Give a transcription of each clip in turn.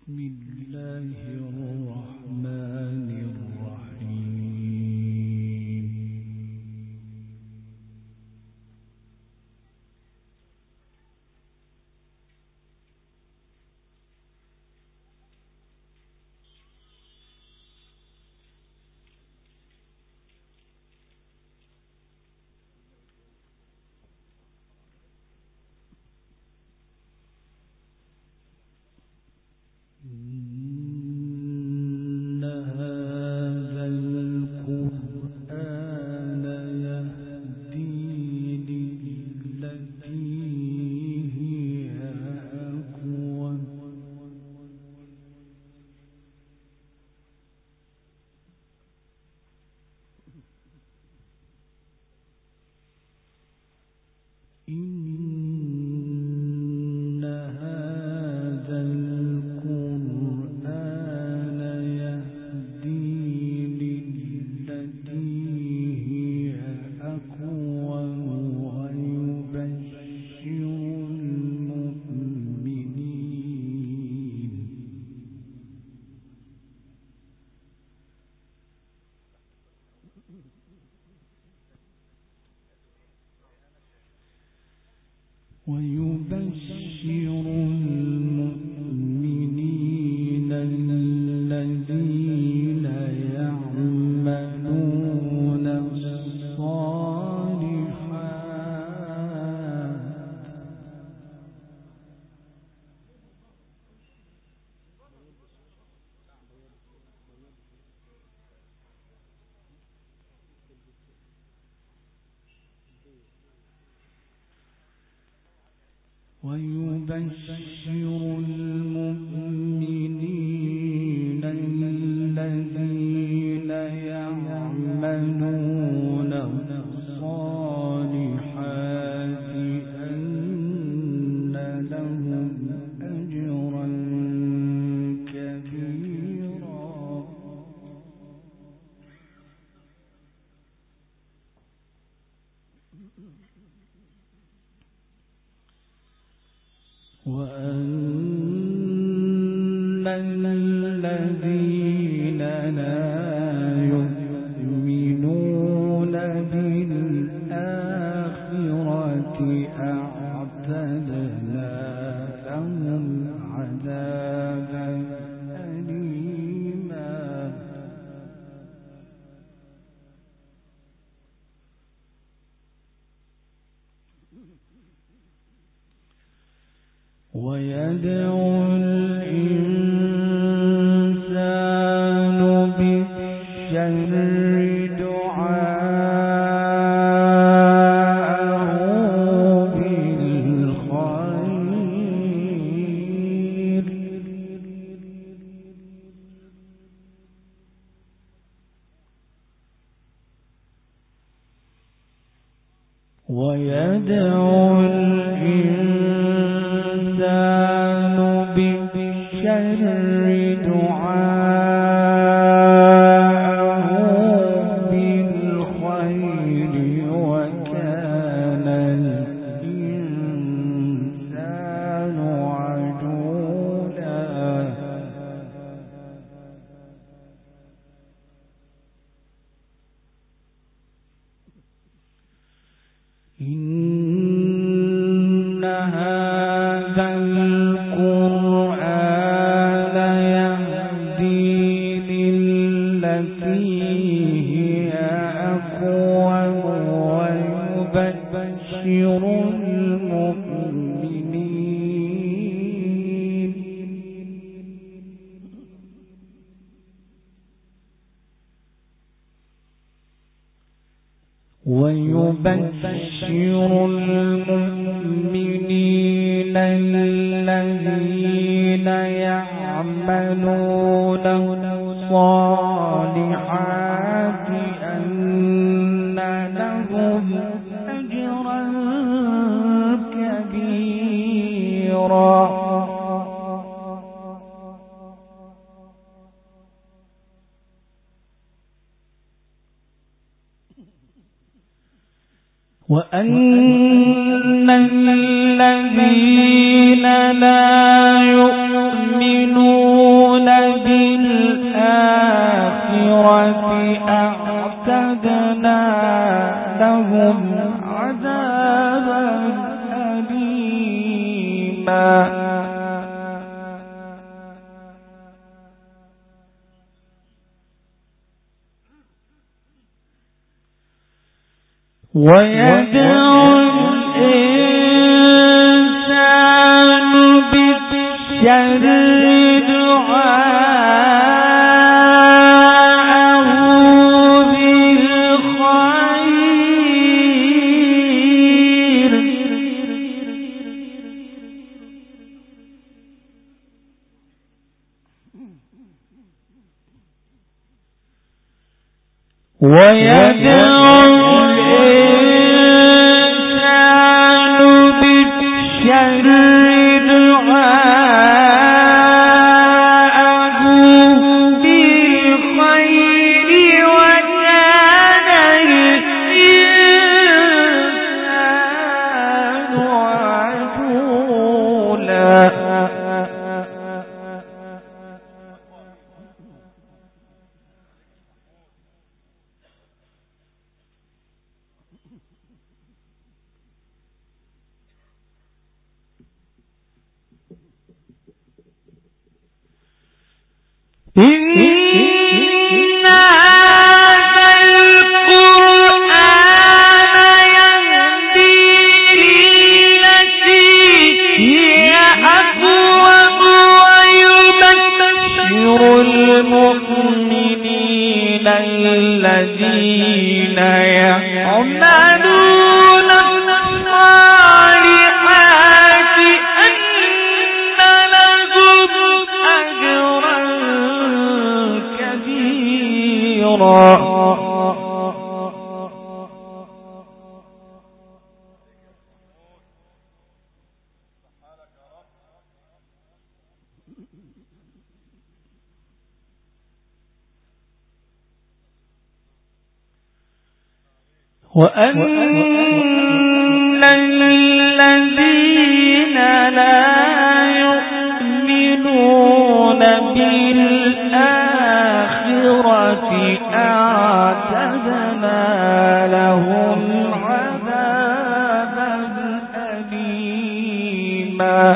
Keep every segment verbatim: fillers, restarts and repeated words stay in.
ويبشر المؤمنين الذين يعملون الصالحات أن لهم أجرا كبيرا. وأن الذين لا يؤمنون بالآخرة أعتدنا لهم عذابا أليما. ويدعو الإنسان بالشر دعاءه بالخير. ويدعو الإنسان بالشر دعاءه بالخير وكان الإنسان عجولا. إن هذا القرآن يهدي للتي هي أقوم ويبشر المؤمنين ويبشر المؤمنين الذين يعملون الصالحات أن لهم أجرا كبيرا. وأن الذين لا يؤمنون أعتدنا لهم عذابا أليما ويدعو الإنسان بالشر دعاءه بالخير ويدعو إن هذا القرآن يهدي للتي هي أقوم ويبشر المؤمنين الذين يعملون الصالحات أن لهم أجرا كبيرا وأن الذين لا يؤمنون بالآخرة أعتدنا لهم عذابا أليما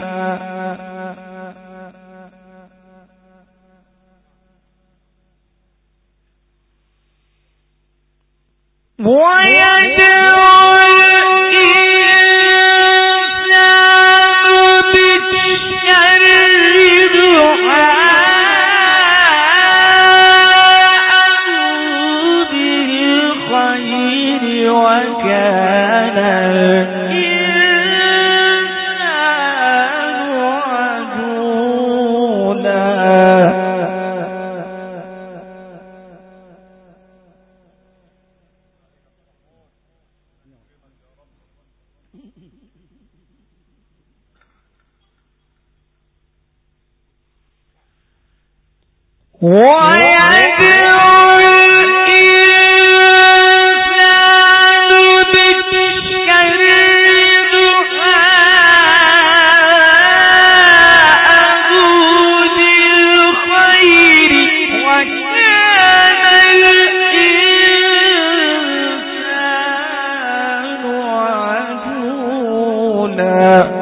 ويدعو الإنسان بالشر دعاءه بالخير وكان الإنسان عجولا ويدعو الإنسان بالشر دعاءه بالخير وكان الإنسان عجولا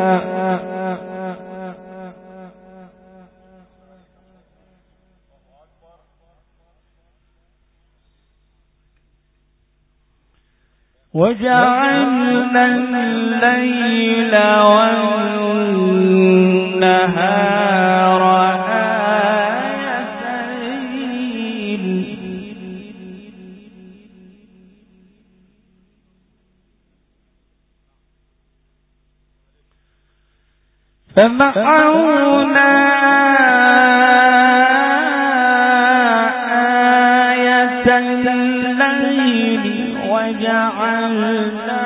وجعلنا الليل والنهار آيتين فمحونا آية الليل وجعلنا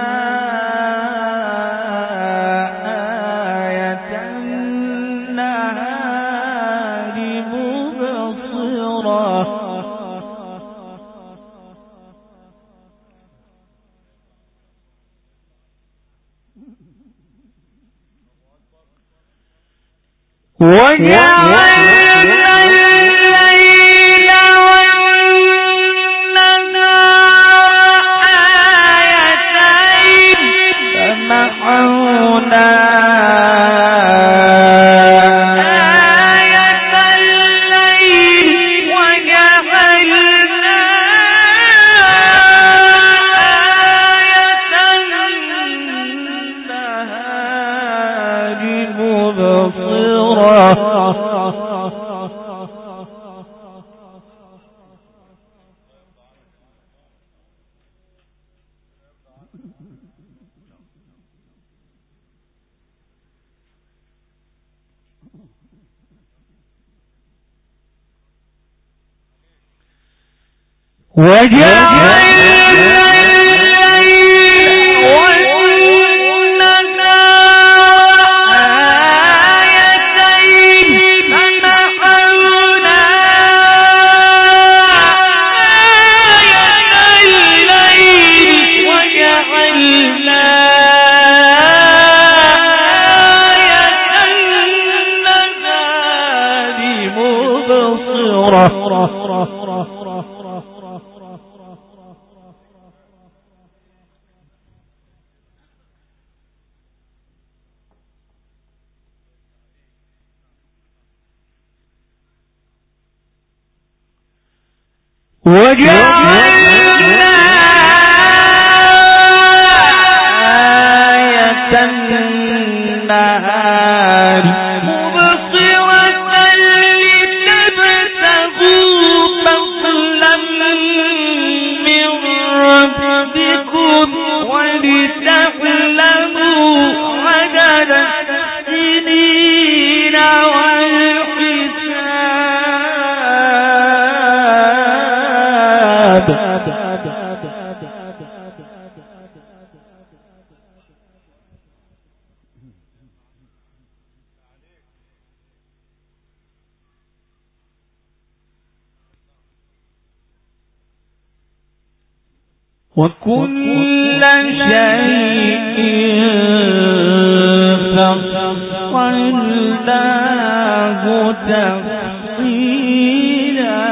آية النهار مبصرة وجعلنا الليل والنهار وجعلنا آية النهار مبصرة لتبتغوا فضلا من ربكم ولتعلموا عدد السنين وكل شيء فصلناه تفصيلا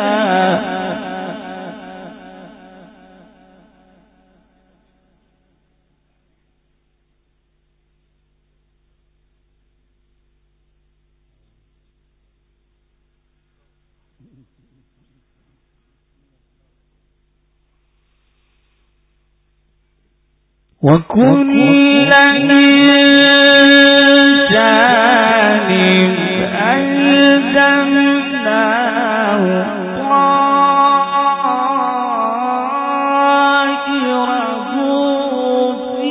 وكل إنسان ألزمناه طائره في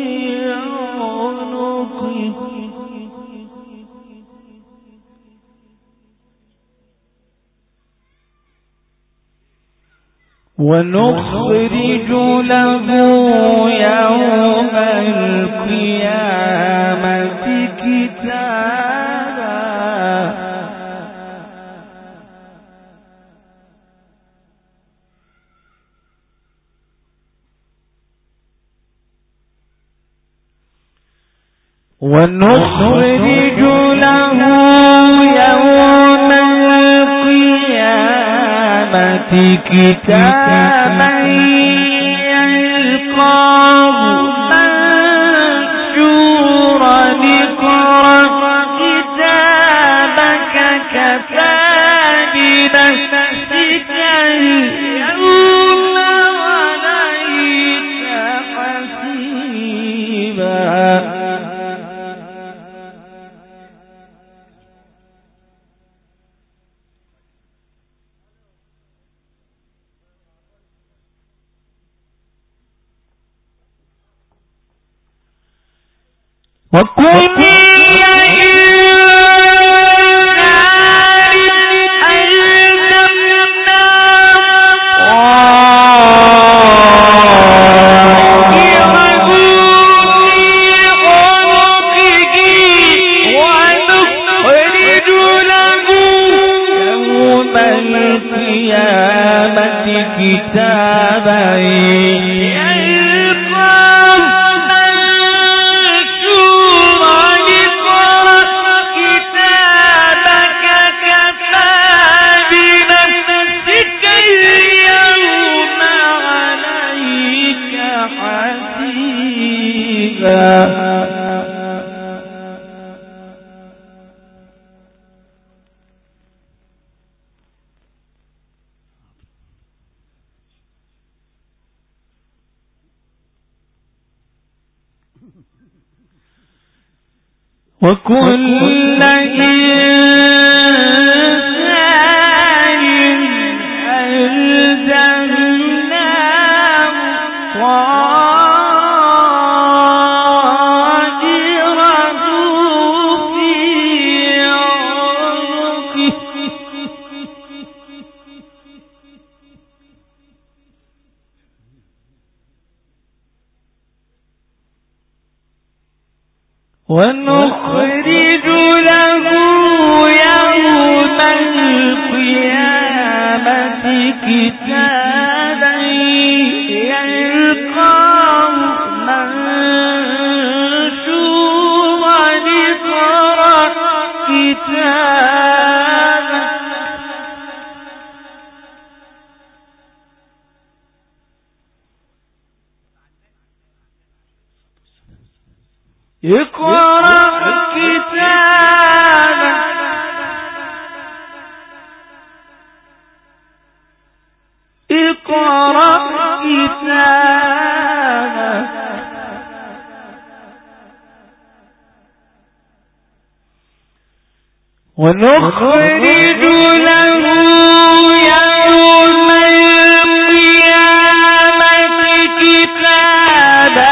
عنقه ونخرج له يوم القيامة كتابا ونخرج له يوم القيامة كتابا يلقاه منشورا اقرأ كتابك كفى بنفسك اليوم عليك حسيبا وكل وكل إنسان ألزمناه طائره ونخرج له يوم القيامة كتابا يلقاه منشورا اقرأ كتابك اقرأ كتابك اقرأ كتابك ونخرج له يوم القيامة كتابا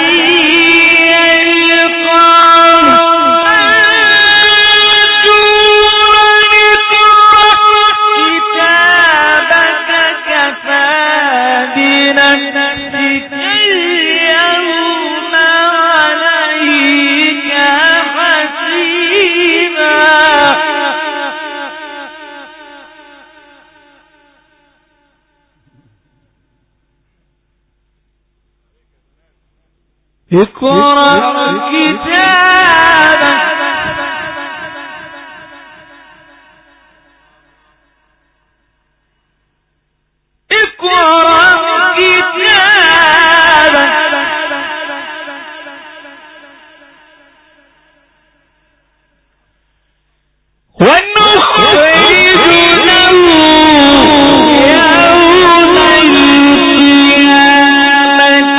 اقرأ كتابك اقرأ كتابك ونخرج له يوم القيامة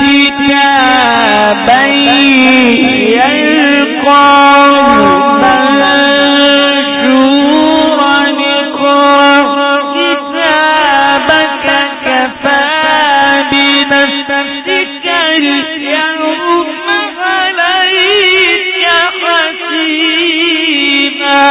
كتابا يلقاه منشورا اقرأ كتابك كفى بنفسك اليوم عليك حسيبا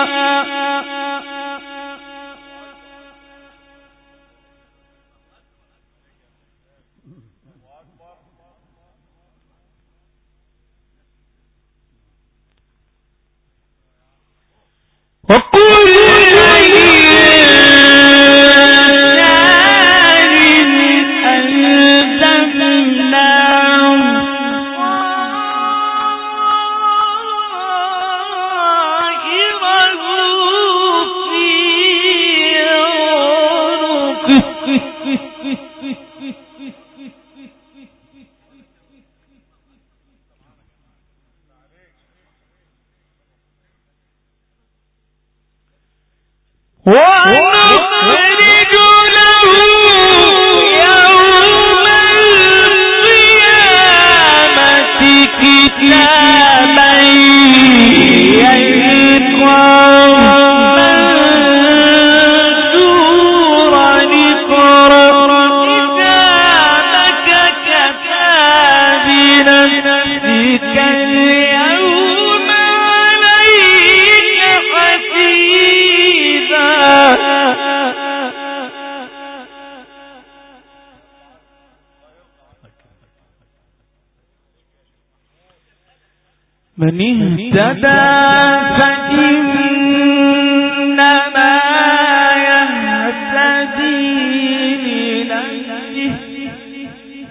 وكل إنسان ألزمناه طائره في عنقه ونخرج له يوم القيامة كتابا يلقاه منشورا اقرأ كتابك كفى بنفسك اليوم عليك حسيبا من اهتدى فإنما يهتدي لنفسه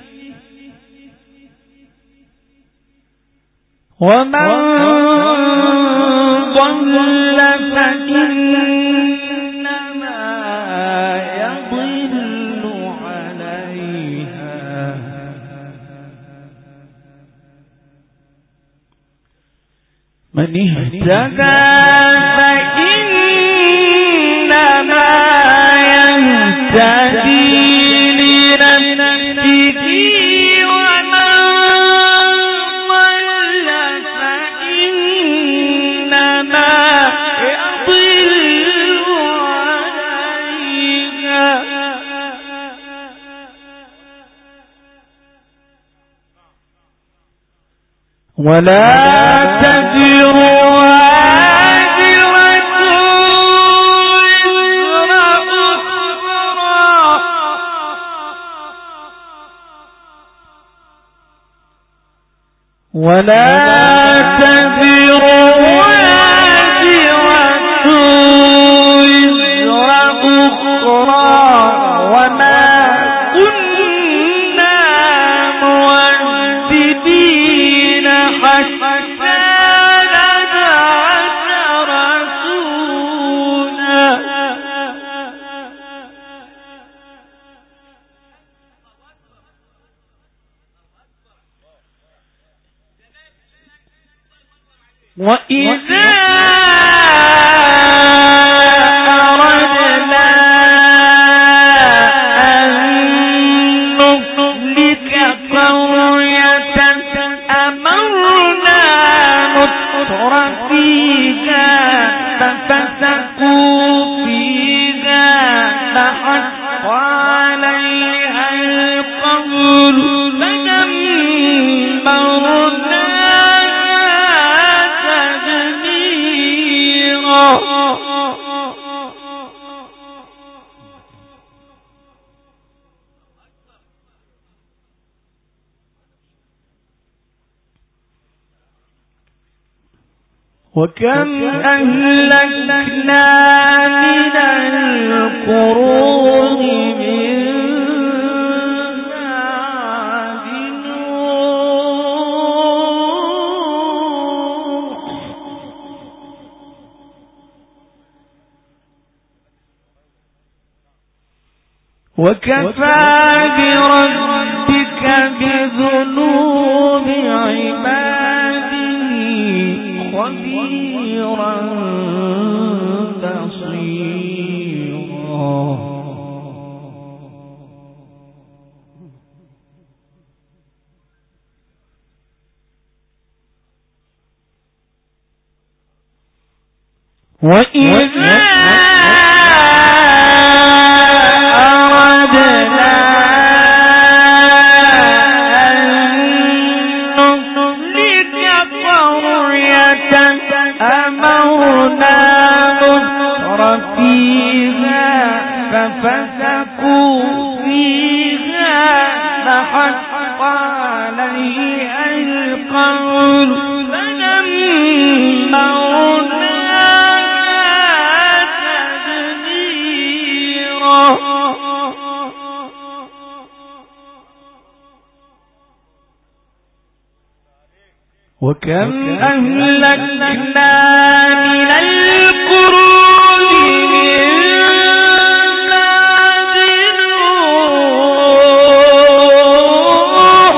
ومن ضل فإنما يضل عليها من اهتدى فإنما يهتدي لنفسه ومن ضل فإنما يضل عليها ولا تزر وازرة وزر أخرى ولا وإذا أردنا أن نهلك قرية أمرنا متر فيها ففسقوا فيها فحق عليها القول وكم أهلكنا من القرون من بعد نوح وكفى بربك بذنوب عباده خبيرا بصيرا. وإذا أردنا أن نهلك قرية أمرنا متر فيها ففسقوا فيها فحق عليها القول فدمرنا تدميرا. وكم أهلكنا من القرون من بعد نوح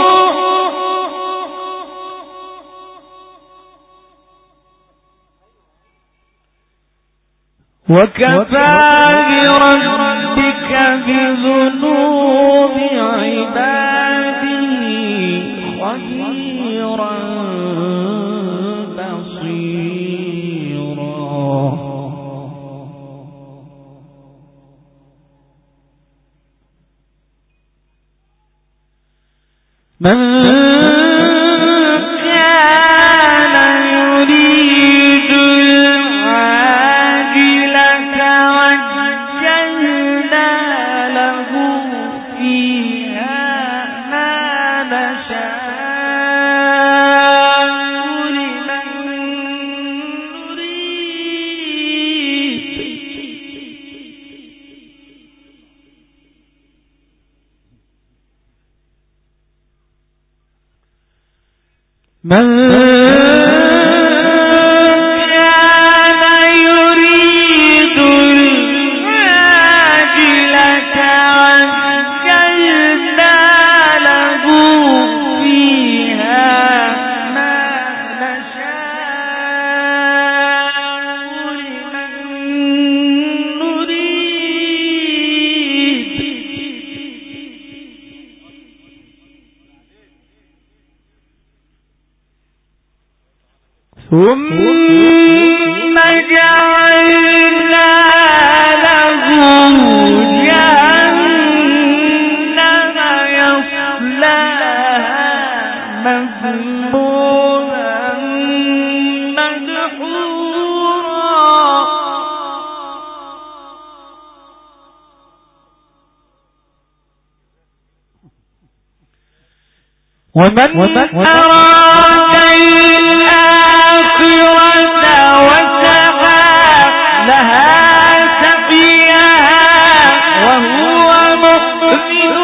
وكفى بربك بذنوب عباده خبيرا بصيرا. من كان يريد العاجلة عجلنا له فيها ما نشاء لمن نريد من كان يريد العاجلة عجلنا له فيها ما نشاء لمن نريد ثم جعلنا له جهنم يصلاها مذموما مدحورا. ومن أراد الآخرة وسعى لها سعيها وهو مؤمن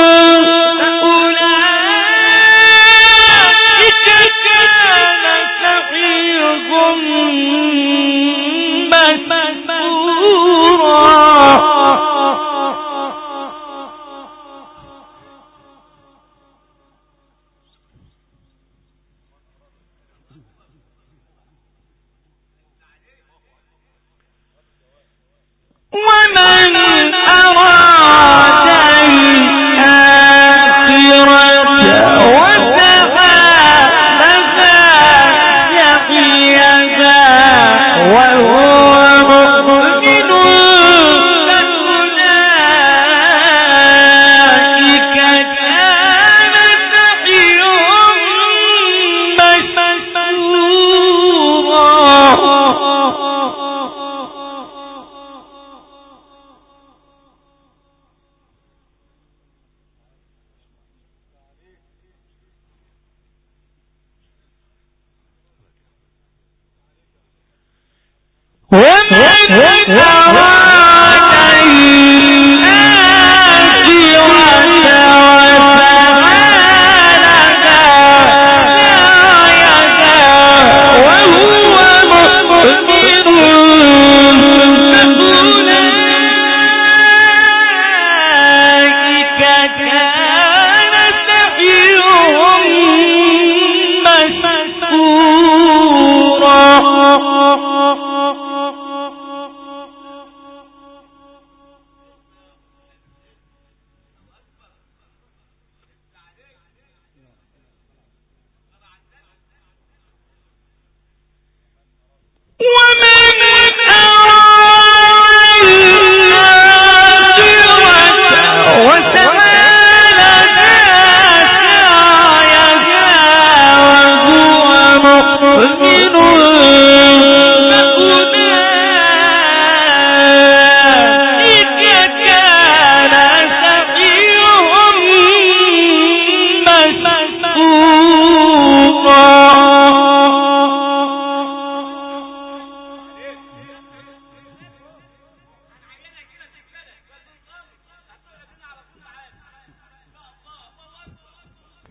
أولئك كان سعيهم مشكورا.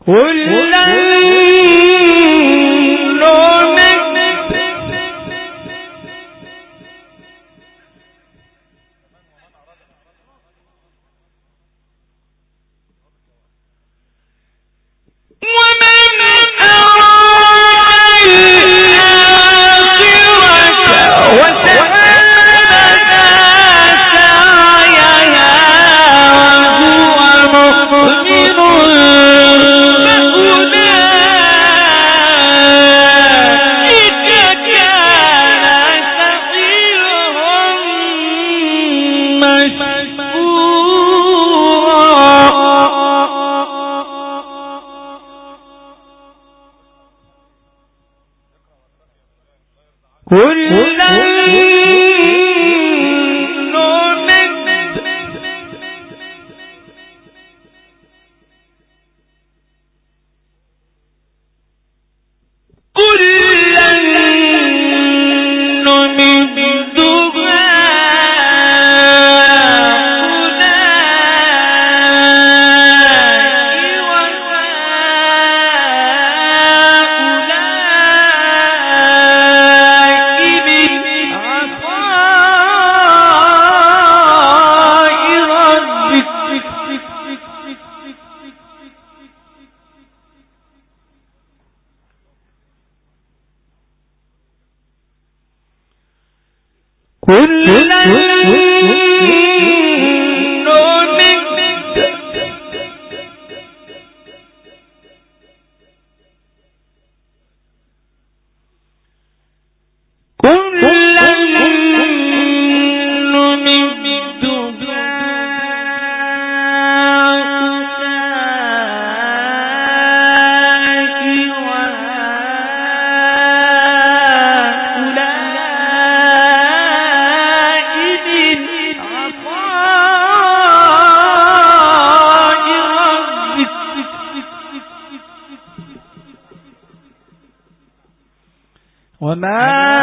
وما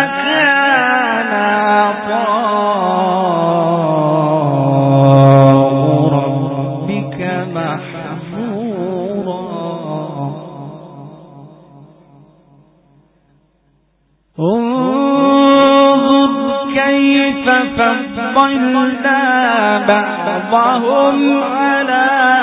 كان عطاء ربك محظورا انظر كيف فضلنا بعضهم على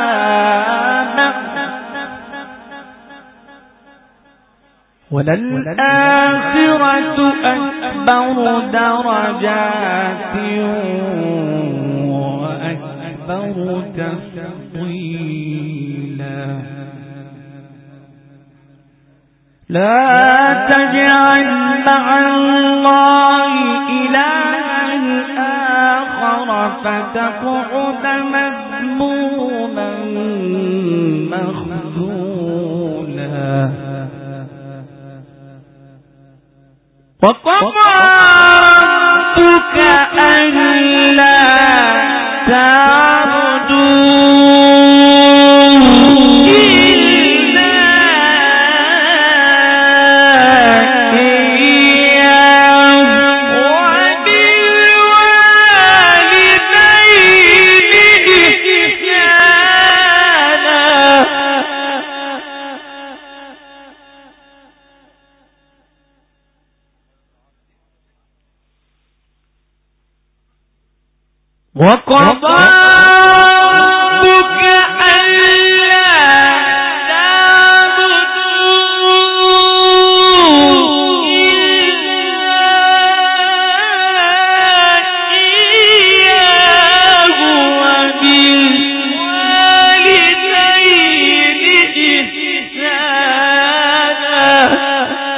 وللآخرة أكبر درجات وأكبر تفضيلا لا تجعل مع الله إلها آخر فتقعد مذموما مخذولا وقضى ربك ألا تعبدوا إلا إياه وبالوالدين إحسانا وقضى ربك ألا تعبدوا إلا إياه وبالوالدين إحسانا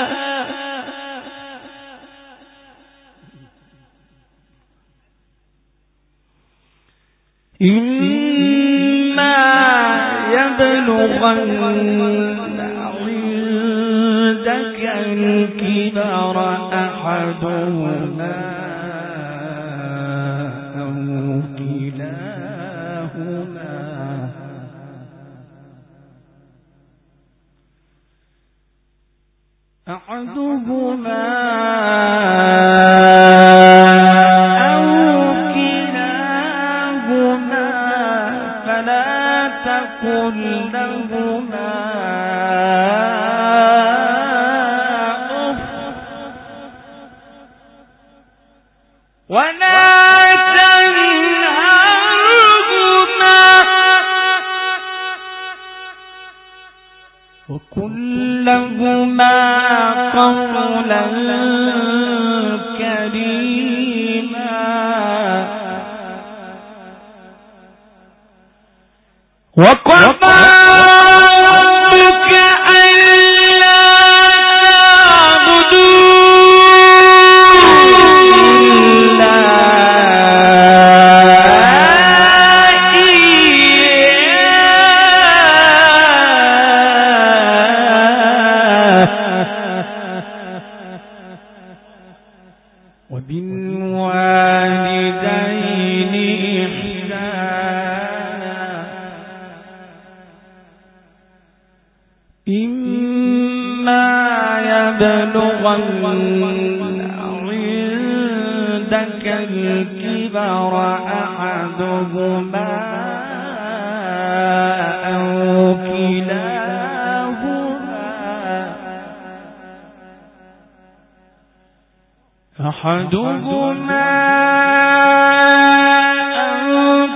إما يبلغن عندك الكبر أحدهما أو كلاهما أحدهما فلا تكن تقل لهما أف ولا تنهرهما وقل لهما قولا كريما وقضى ربك ألا وبالوالدين إحسانا إما يبلغن عندك الكبر أحدهما أو كلاهما أحدهما أو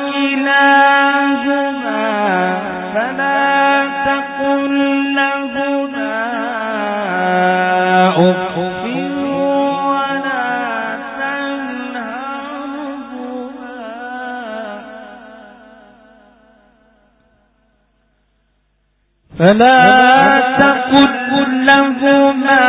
كلاهما فلا تقل لهما أف ولا تنهرهما فلا تقل لهما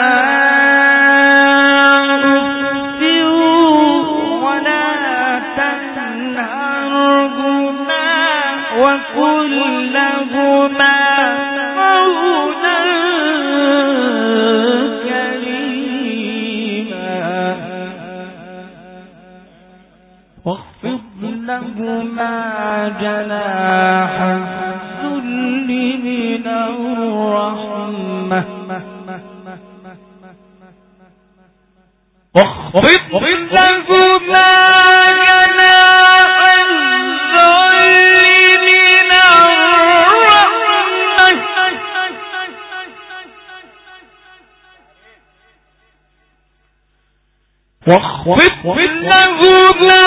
وقل لهما قولا كريما واخفض لهما جناح الذل من الرحمة واخفض لهما واخفض لهما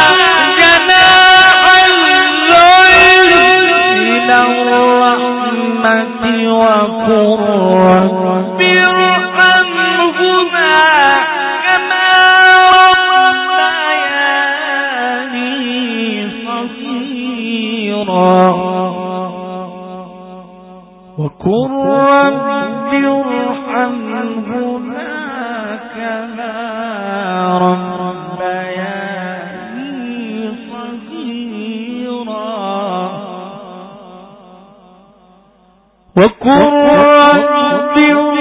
جناح الذل من الرحمة وقل رب ارحمهما كما ربياني صغيرا وقل رب ارحمهما كما ربياني صغيرا وقل رب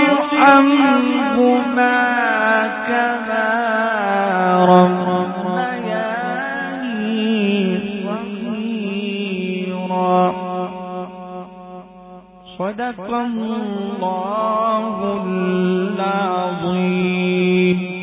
ارحمهما كما ربياني صغيرا صدق الله العظيم.